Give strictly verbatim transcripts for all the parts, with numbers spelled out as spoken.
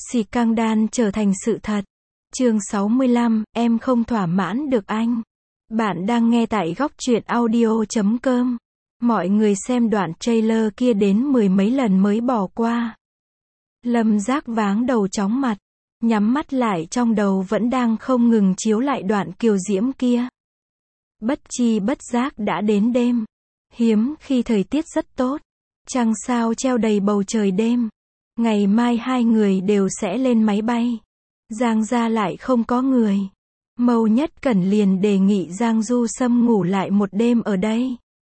Scandal trở thành sự thật. Chương sáu mươi lăm, em không thỏa mãn được anh. Bạn đang nghe tại góc truyện audio chấm com. Mọi người xem đoạn trailer kia đến mười mấy lần mới bỏ qua. Lâm Giác váng đầu chóng mặt, nhắm mắt lại, trong đầu vẫn đang không ngừng chiếu lại đoạn kiều diễm kia. Bất chi bất giác đã đến đêm. Hiếm khi thời tiết rất tốt. Trăng sao treo đầy bầu trời đêm. Ngày mai hai người đều sẽ lên máy bay. Giang gia lại không có người. Mâu Nhất Cẩn liền đề nghị Giang Du Sâm ngủ lại một đêm ở đây.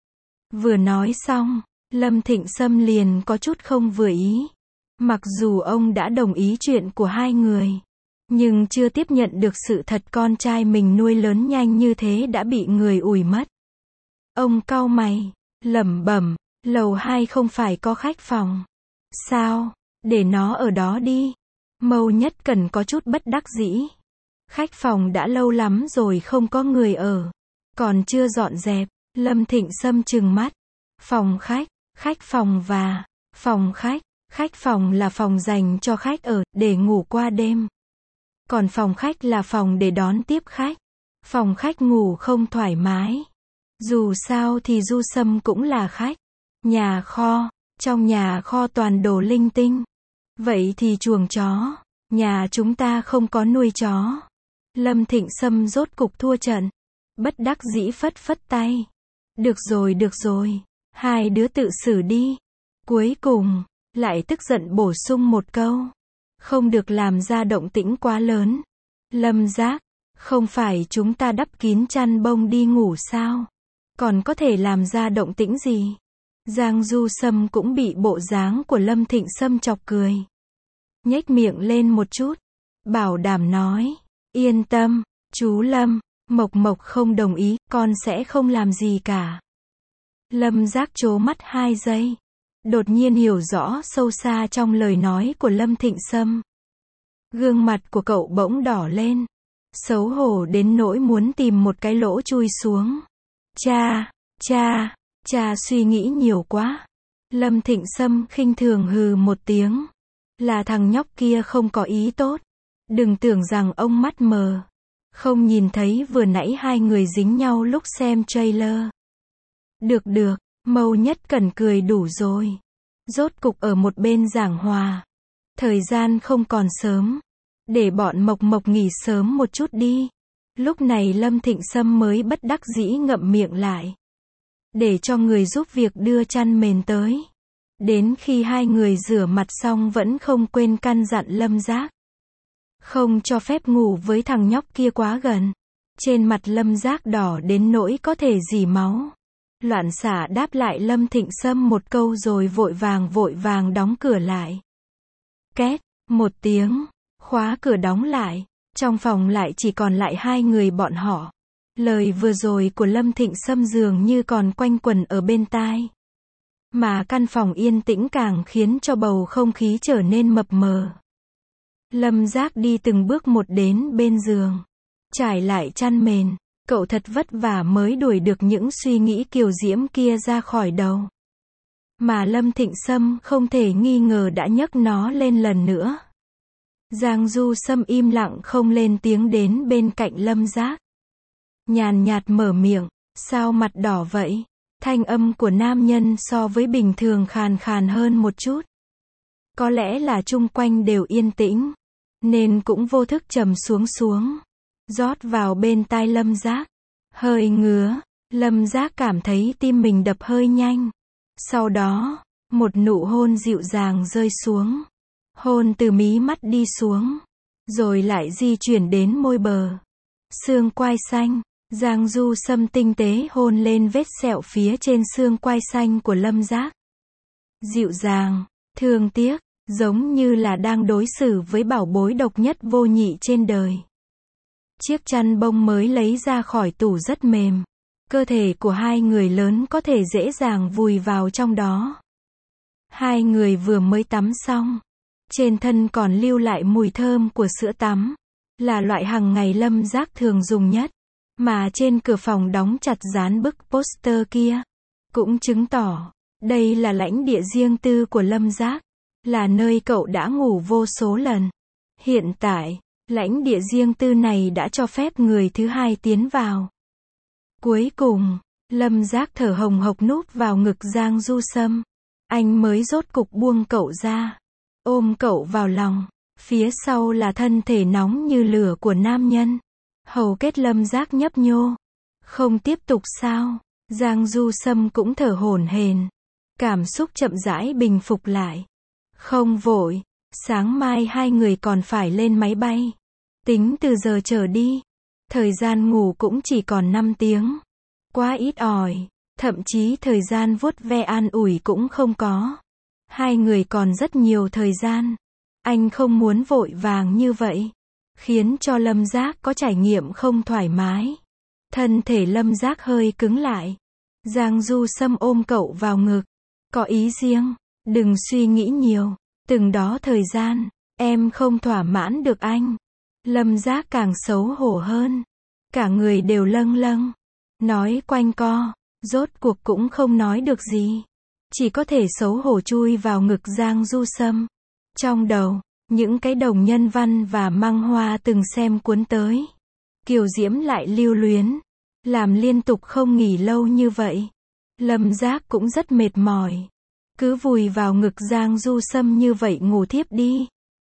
Vừa nói xong, Lâm Thịnh Sâm liền có chút không vừa ý. Mặc dù ông đã đồng ý chuyện của hai người, nhưng chưa tiếp nhận được sự thật con trai mình nuôi lớn nhanh như thế đã bị người ủi mất. Ông cau mày, lẩm bẩm, lầu hai không phải có khách phòng. Sao? Để nó ở đó đi. Mâu Nhất Cẩn có chút bất đắc dĩ. Khách phòng đã lâu lắm rồi không có người ở. Còn chưa dọn dẹp. Lâm Thịnh Sâm trừng mắt. Phòng khách, khách phòng và phòng khách. Khách phòng là phòng dành cho khách ở, để ngủ qua đêm. Còn phòng khách là phòng để đón tiếp khách. Phòng khách ngủ không thoải mái. Dù sao thì Du Sâm cũng là khách. Nhà kho, trong nhà kho toàn đồ linh tinh. Vậy thì chuồng chó. Nhà chúng ta không có nuôi chó. Lâm Thịnh Sâm rốt cục thua trận. Bất đắc dĩ phất phất tay. Được rồi được rồi. Hai đứa tự xử đi. Cuối cùng, lại tức giận bổ sung một câu. Không được làm ra động tĩnh quá lớn. Lâm Giác, không phải chúng ta đắp kín chăn bông đi ngủ sao? Còn có thể làm ra động tĩnh gì? Giang Du Sâm cũng bị bộ dáng của Lâm Thịnh Sâm chọc cười. Nhếch miệng lên một chút. Bảo đảm nói. Yên tâm, chú Lâm, Mộc Mộc không đồng ý, con sẽ không làm gì cả. Lâm Giác trố mắt hai giây. Đột nhiên hiểu rõ sâu xa trong lời nói của Lâm Thịnh Sâm. Gương mặt của cậu bỗng đỏ lên. Xấu hổ đến nỗi muốn tìm một cái lỗ chui xuống. Cha, cha, cha suy nghĩ nhiều quá. Lâm Thịnh Sâm khinh thường hừ một tiếng. Là thằng nhóc kia không có ý tốt. Đừng tưởng rằng ông mắt mờ. Không nhìn thấy vừa nãy hai người dính nhau lúc xem trailer. Được được, Mâu Nhất Cẩn cười đủ rồi. Rốt cục ở một bên giảng hòa. Thời gian không còn sớm. Để bọn Mộc Mộc nghỉ sớm một chút đi. Lúc này Lâm Thịnh Sâm mới bất đắc dĩ ngậm miệng lại. Để cho người giúp việc đưa chăn mền tới. Đến khi hai người rửa mặt xong vẫn không quên căn dặn Lâm Giác. Không cho phép ngủ với thằng nhóc kia quá gần. Trên mặt Lâm Giác đỏ đến nỗi có thể rỉ máu. Loạn xả đáp lại Lâm Thịnh Sâm một câu rồi vội vàng vội vàng đóng cửa lại. Két, một tiếng, khóa cửa đóng lại. Trong phòng lại chỉ còn lại hai người bọn họ. Lời vừa rồi của Lâm Thịnh Sâm dường như còn quanh quẩn ở bên tai. Mà căn phòng yên tĩnh càng khiến cho bầu không khí trở nên mập mờ. Lâm Giác đi từng bước một đến bên giường. Trải lại chăn mền. Cậu thật vất vả mới đuổi được những suy nghĩ kiều diễm kia ra khỏi đầu. Mà Lâm Thịnh Sâm không thể nghi ngờ đã nhấc nó lên lần nữa. Giang Du Sâm im lặng không lên tiếng đến bên cạnh Lâm Giác. Nhàn nhạt mở miệng. Sao mặt đỏ vậy? Thanh âm của nam nhân so với bình thường khàn khàn hơn một chút. Có lẽ là chung quanh đều yên tĩnh. Nên cũng vô thức trầm xuống xuống. Rót vào bên tai Lâm Giác. Hơi ngứa. Lâm Giác cảm thấy tim mình đập hơi nhanh. Sau đó, một nụ hôn dịu dàng rơi xuống. Hôn từ mí mắt đi xuống. Rồi lại di chuyển đến môi bờ. Xương quai xanh. Giang Du Sâm tinh tế hôn lên vết sẹo phía trên xương quai xanh của Lâm Giác. Dịu dàng, thương tiếc, giống như là đang đối xử với bảo bối độc nhất vô nhị trên đời. Chiếc chăn bông mới lấy ra khỏi tủ rất mềm. Cơ thể của hai người lớn có thể dễ dàng vùi vào trong đó. Hai người vừa mới tắm xong. Trên thân còn lưu lại mùi thơm của sữa tắm. Là loại hàng ngày Lâm Giác thường dùng nhất. Mà trên cửa phòng đóng chặt dán bức poster kia. Cũng chứng tỏ, đây là lãnh địa riêng tư của Lâm Giác. là nơi cậu đã ngủ vô số lần. Hiện tại, lãnh địa riêng tư này đã cho phép người thứ hai tiến vào. Cuối cùng, Lâm Giác thở hồng hộc núp vào ngực Giang Du Sâm. Anh mới rốt cục buông cậu ra, ôm cậu vào lòng. Phía sau là thân thể nóng như lửa của nam nhân. Hầu kết Lâm Giác nhấp nhô. Không tiếp tục sao? Giang Du Sâm cũng thở hổn hển. Cảm xúc chậm rãi bình phục lại. Không vội, sáng mai hai người còn phải lên máy bay. Tính từ giờ trở đi, thời gian ngủ cũng chỉ còn năm tiếng. Quá ít ỏi, thậm chí thời gian vuốt ve an ủi cũng không có. Hai người còn rất nhiều thời gian. Anh không muốn vội vàng như vậy, khiến cho Lâm Giác có trải nghiệm không thoải mái. Thân thể Lâm Giác hơi cứng lại. Giang Du Sâm ôm cậu vào ngực. Có ý riêng, đừng suy nghĩ nhiều. Từng đó thời gian, em không thỏa mãn được anh. Lâm Giác càng xấu hổ hơn. Cả người đều lâng lâng. Nói quanh co, rốt cuộc cũng không nói được gì. Chỉ có thể xấu hổ chui vào ngực Giang Du Sâm. Trong đầu, những cái đồng nhân văn và măng hoa từng xem cuốn tới. Kiều diễm lại lưu luyến. Làm liên tục không nghỉ lâu như vậy. Lâm Giác cũng rất mệt mỏi. Cứ vùi vào ngực Giang Du Sâm như vậy ngủ thiếp đi.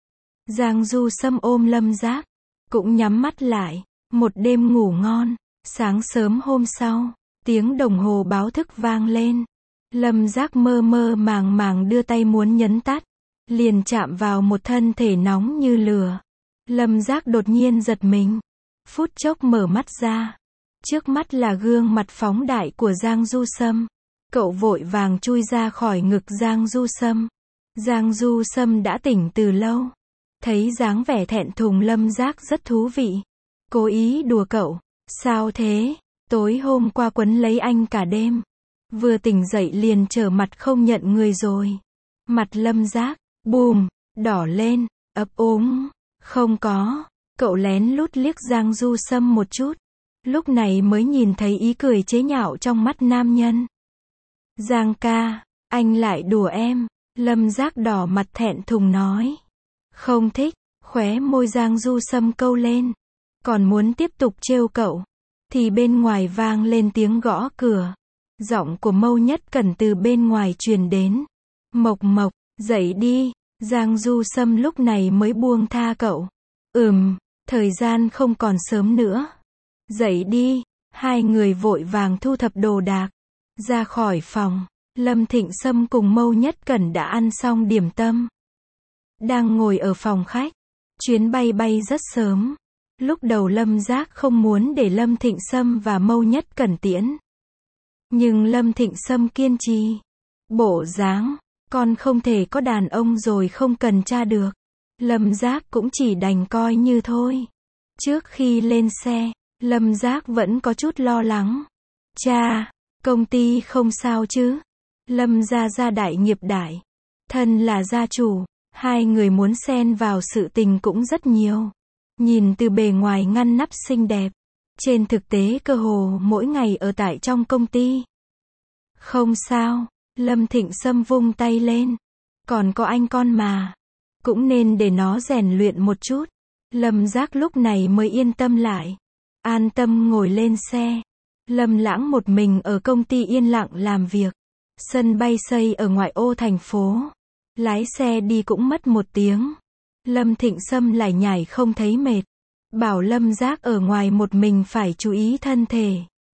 Giang Du Sâm ôm Lâm Giác, cũng nhắm mắt lại. Một đêm ngủ ngon. Sáng sớm hôm sau, tiếng đồng hồ báo thức vang lên. Lâm Giác mơ mơ màng màng đưa tay muốn nhấn tắt. Liền chạm vào một thân thể nóng như lửa. Lâm Giác đột nhiên giật mình. Phút chốc mở mắt ra. Trước mắt là gương mặt phóng đại của Giang Du Sâm. Cậu vội vàng chui ra khỏi ngực Giang Du Sâm. Giang Du Sâm đã tỉnh từ lâu. Thấy dáng vẻ thẹn thùng Lâm Giác rất thú vị. Cố ý đùa cậu. Sao thế? Tối hôm qua quấn lấy anh cả đêm. Vừa tỉnh dậy liền trở mặt không nhận người rồi. Mặt Lâm Giác, bùm, đỏ lên, ấp úng. Không có. Cậu lén lút liếc Giang Du Sâm một chút. Lúc này mới nhìn thấy ý cười chế nhạo trong mắt nam nhân. Giang ca, anh lại đùa em. Lâm Giác đỏ mặt thẹn thùng nói. Không thích. Khóe môi Giang Du Sâm câu lên. Còn muốn tiếp tục trêu cậu. Thì bên ngoài vang lên tiếng gõ cửa. Giọng của Mâu Nhất Cẩn từ bên ngoài truyền đến. Mộc Mộc, dậy đi. Giang Du Sâm lúc này mới buông tha cậu. Ừm, thời gian không còn sớm nữa. Dậy đi. Hai người vội vàng thu thập đồ đạc. Ra khỏi phòng. Lâm Thịnh Sâm cùng Mâu Nhất Cẩn đã ăn xong điểm tâm. Đang ngồi ở phòng khách. Chuyến bay bay rất sớm. Lúc đầu Lâm Giác không muốn để Lâm Thịnh Sâm và Mâu Nhất Cẩn tiễn. Nhưng Lâm Thịnh Sâm kiên trì. Bộ dáng, con không thể có đàn ông rồi không cần cha được. Lâm Giác cũng chỉ đành coi như thôi. Trước khi lên xe, Lâm Giác vẫn có chút lo lắng. Cha, công ty không sao chứ? Lâm gia gia đại nghiệp đại. Thân là gia chủ, hai người muốn xen vào sự tình cũng rất nhiều. Nhìn từ bề ngoài ngăn nắp xinh đẹp. Trên thực tế cơ hồ mỗi ngày ở tại trong công ty. Không sao, Lâm Thịnh Sâm vung tay lên. Còn có anh con mà. Cũng nên để nó rèn luyện một chút. Lâm Giác lúc này mới yên tâm lại. An tâm ngồi lên xe. Lâm Lãng một mình ở công ty yên lặng làm việc. Sân bay xây ở ngoại ô thành phố. Lái xe đi cũng mất một tiếng. Lâm Thịnh Sâm lải nhải không thấy mệt. Bảo Lâm Giác ở ngoài một mình phải chú ý thân thể.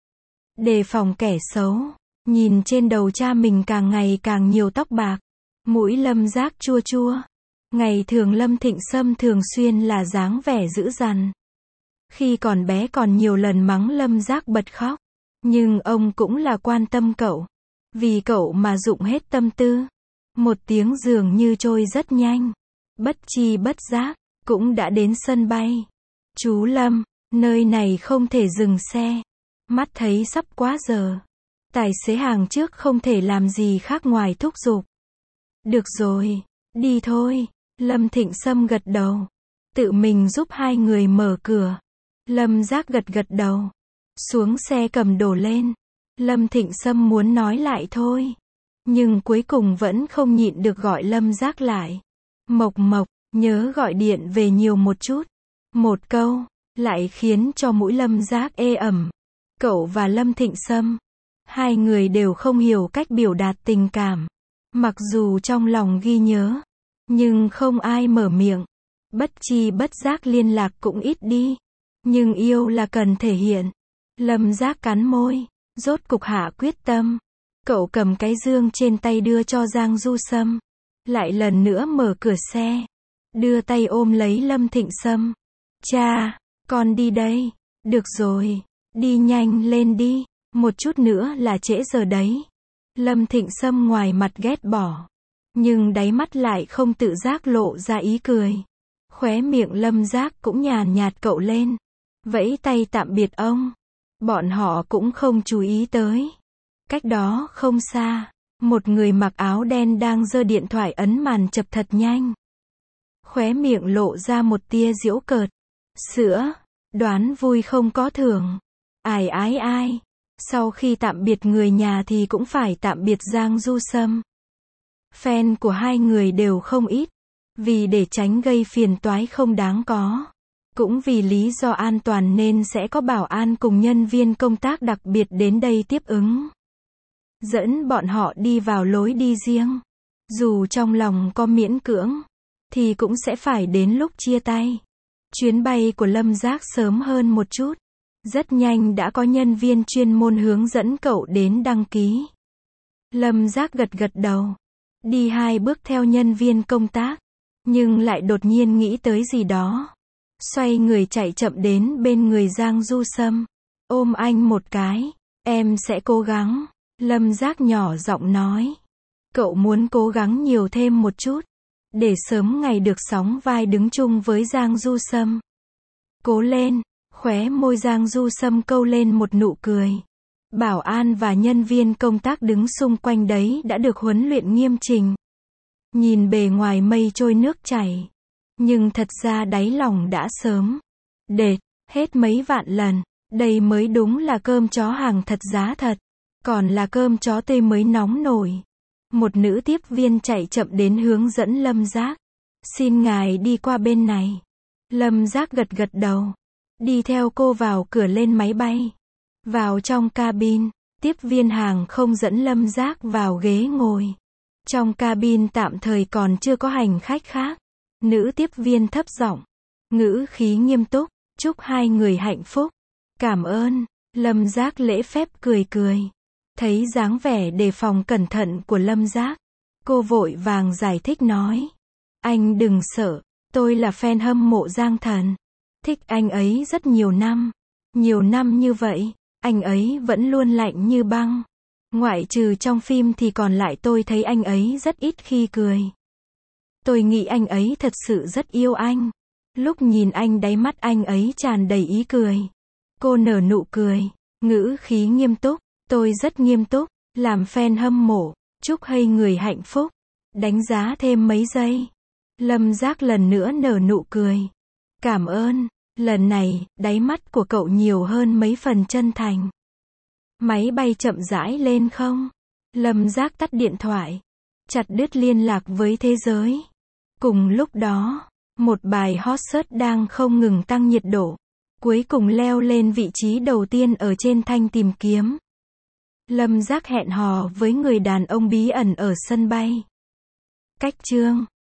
Đề phòng kẻ xấu. Nhìn trên đầu cha mình càng ngày càng nhiều tóc bạc. Mũi Lâm Giác chua chua. Ngày thường Lâm Thịnh Sâm thường xuyên là dáng vẻ dữ dằn. Khi còn bé còn nhiều lần mắng Lâm Giác bật khóc. Nhưng ông cũng là quan tâm cậu. Vì cậu mà dụng hết tâm tư. Một tiếng dường như trôi rất nhanh. Bất chi bất giác, cũng đã đến sân bay. Chú Lâm, nơi này không thể dừng xe. Mắt thấy sắp quá giờ. Tài xế hàng trước không thể làm gì khác ngoài thúc giục. Được rồi, đi thôi. Lâm Thịnh Sâm gật đầu. Tự mình giúp hai người mở cửa. Lâm Giác gật gật đầu. Xuống xe cầm đồ lên. Lâm Thịnh Sâm muốn nói lại thôi. Nhưng cuối cùng vẫn không nhịn được gọi Lâm Giác lại. Mộc Mộc, nhớ gọi điện về nhiều một chút. Một câu, lại khiến cho mũi Lâm Giác ê ẩm. Cậu và Lâm Thịnh Sâm, hai người đều không hiểu cách biểu đạt tình cảm. Mặc dù trong lòng ghi nhớ, nhưng không ai mở miệng. Bất chi bất giác liên lạc cũng ít đi. Nhưng yêu là cần thể hiện. Lâm Giác cắn môi, rốt cục hạ quyết tâm. Cậu cầm cái dương trên tay đưa cho Giang Du Sâm. Lại lần nữa mở cửa xe. Đưa tay ôm lấy Lâm Thịnh Sâm. Cha, con đi đây. Được rồi, đi nhanh lên đi. Một chút nữa là trễ giờ đấy. Lâm Thịnh Sâm ngoài mặt ghét bỏ. Nhưng đáy mắt lại không tự giác lộ ra ý cười. Khóe miệng Lâm Giác cũng nhàn nhạt cậu lên. Vẫy tay tạm biệt ông. Bọn họ cũng không chú ý tới. Cách đó không xa, một người mặc áo đen đang giơ điện thoại ấn màn chập thật nhanh. Khóe miệng lộ ra một tia giễu cợt. Sữa, đoán vui không có thưởng. Ai ái ai. Sau khi tạm biệt người nhà thì cũng phải tạm biệt Giang Du Sâm. Fan của hai người đều không ít. Vì để tránh gây phiền toái không đáng có. Cũng vì lý do an toàn nên sẽ có bảo an cùng nhân viên công tác đặc biệt đến đây tiếp ứng. Dẫn bọn họ đi vào lối đi riêng. Dù trong lòng có miễn cưỡng, thì cũng sẽ phải đến lúc chia tay. Chuyến bay của Lâm Giác sớm hơn một chút. Rất nhanh đã có nhân viên chuyên môn hướng dẫn cậu đến đăng ký. Lâm Giác gật gật đầu. Đi hai bước theo nhân viên công tác. Nhưng lại đột nhiên nghĩ tới gì đó. Xoay người chạy chậm đến bên người Giang Du Sâm. Ôm anh một cái. Em sẽ cố gắng. Lâm Giác nhỏ giọng nói. Cậu muốn cố gắng nhiều thêm một chút. Để sớm ngày được sóng vai đứng chung với Giang Du Sâm. Cố lên. Khóe môi Giang Du Sâm câu lên một nụ cười. Bảo an và nhân viên công tác đứng xung quanh đấy đã được huấn luyện nghiêm chỉnh. Nhìn bề ngoài mây trôi nước chảy. Nhưng thật ra đáy lòng đã sớm đệt hết mấy vạn lần. Đây mới đúng là cơm chó hàng thật giá thật. Còn là cơm chó tươi mới nóng nổi. Một nữ tiếp viên chạy chậm đến hướng dẫn Lâm Giác. Xin ngài đi qua bên này. Lâm Giác gật gật đầu. Đi theo cô vào cửa lên máy bay. Vào trong cabin, tiếp viên hàng không dẫn Lâm Giác vào ghế ngồi. Trong cabin tạm thời còn chưa có hành khách khác. Nữ tiếp viên thấp giọng, ngữ khí nghiêm túc, chúc hai người hạnh phúc. Cảm ơn. Lâm Giác lễ phép cười cười. Thấy dáng vẻ đề phòng cẩn thận của Lâm Giác, cô vội vàng giải thích nói. Anh đừng sợ, tôi là fan hâm mộ Giang Thần. Thích anh ấy rất nhiều năm. Nhiều năm như vậy, anh ấy vẫn luôn lạnh như băng. Ngoại trừ trong phim thì còn lại tôi thấy anh ấy rất ít khi cười. Tôi nghĩ anh ấy thật sự rất yêu anh. Lúc nhìn anh đáy mắt anh ấy tràn đầy ý cười. Cô nở nụ cười, ngữ khí nghiêm túc. Tôi rất nghiêm túc, làm fan hâm mộ, chúc hai người hạnh phúc. Đánh giá thêm mấy giây. Lâm Giác lần nữa nở nụ cười. Cảm ơn. Lần này, đáy mắt của cậu nhiều hơn mấy phần chân thành. Máy bay chậm rãi lên không? Lâm Giác tắt điện thoại. Chặt đứt liên lạc với thế giới. Cùng lúc đó, một bài hot search đang không ngừng tăng nhiệt độ. Cuối cùng leo lên vị trí đầu tiên ở trên thanh tìm kiếm. Lâm Giác hẹn hò với người đàn ông bí ẩn ở sân bay. Cách chương